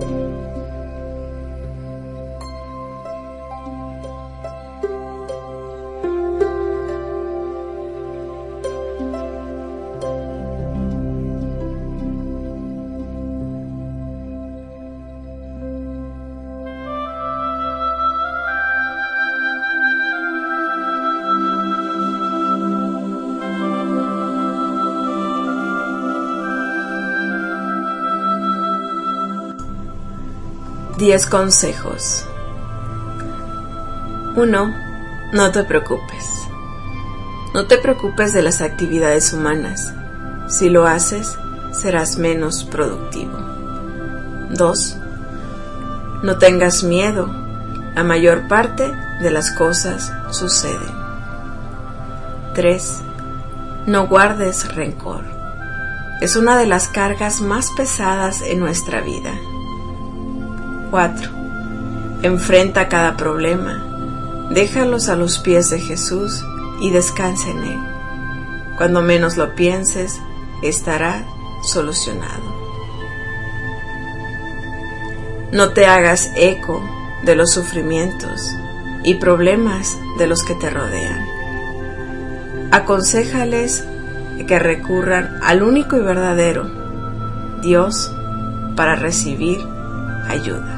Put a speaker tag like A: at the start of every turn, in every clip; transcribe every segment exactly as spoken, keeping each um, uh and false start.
A: diez consejos. uno. No te preocupes. No te preocupes de las actividades humanas. Si lo haces, serás menos productivo. dos. No tengas miedo. La mayor parte de las cosas suceden. tres. No guardes rencor. Es una de las cargas más pesadas en nuestra vida. cuatro. Enfrenta cada problema. Déjalos a los pies de Jesús y descansa en Él. Cuando menos lo pienses, estará solucionado. No te hagas eco de los sufrimientos y problemas de los que te rodean. Aconséjales que recurran al único y verdadero Dios para recibir ayuda.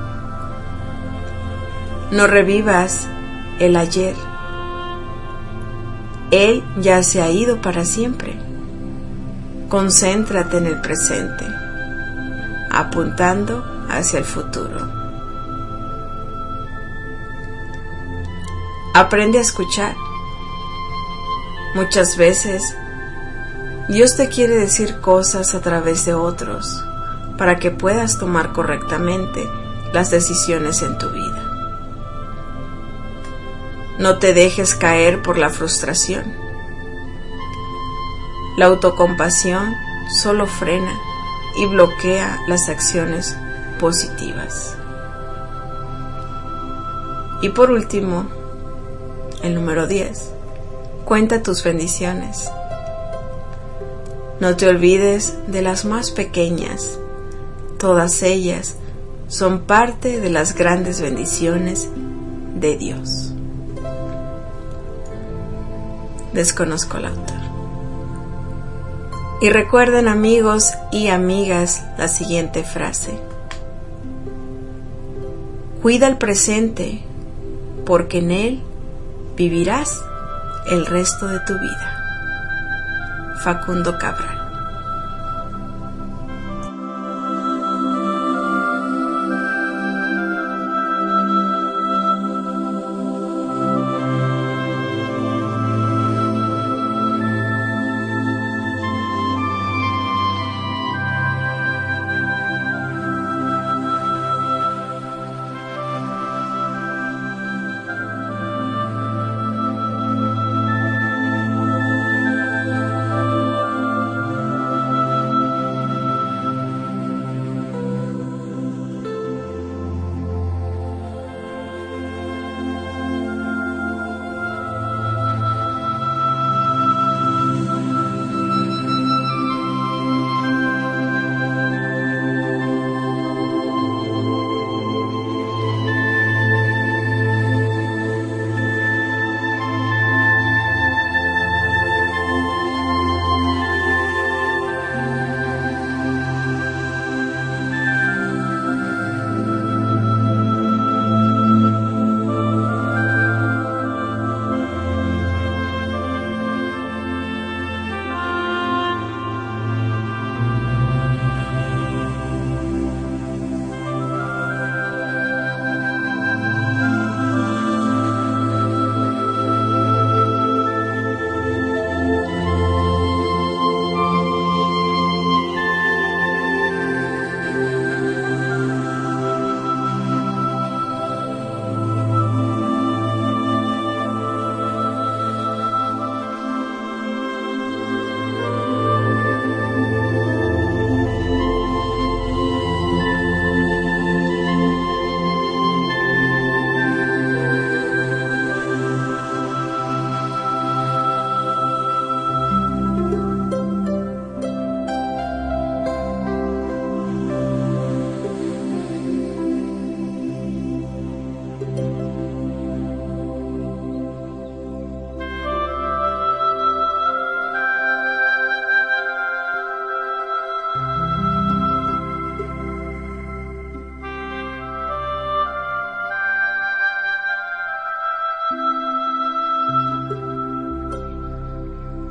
A: No revivas el ayer. Él ya se ha ido para siempre. Concéntrate en el presente, apuntando hacia el futuro. Aprende a escuchar. Muchas veces, Dios te quiere decir cosas a través de otros para que puedas tomar correctamente las decisiones en tu vida. No te dejes caer por la frustración. La autocompasión solo frena y bloquea las acciones positivas. Y por último, el número diez. Cuenta tus bendiciones. No te olvides de las más pequeñas. Todas ellas son parte de las grandes bendiciones de Dios. Desconozco el autor. Y recuerden, amigos y amigas, la siguiente frase. Cuida el presente, porque en él vivirás el resto de tu vida. Facundo Cabral.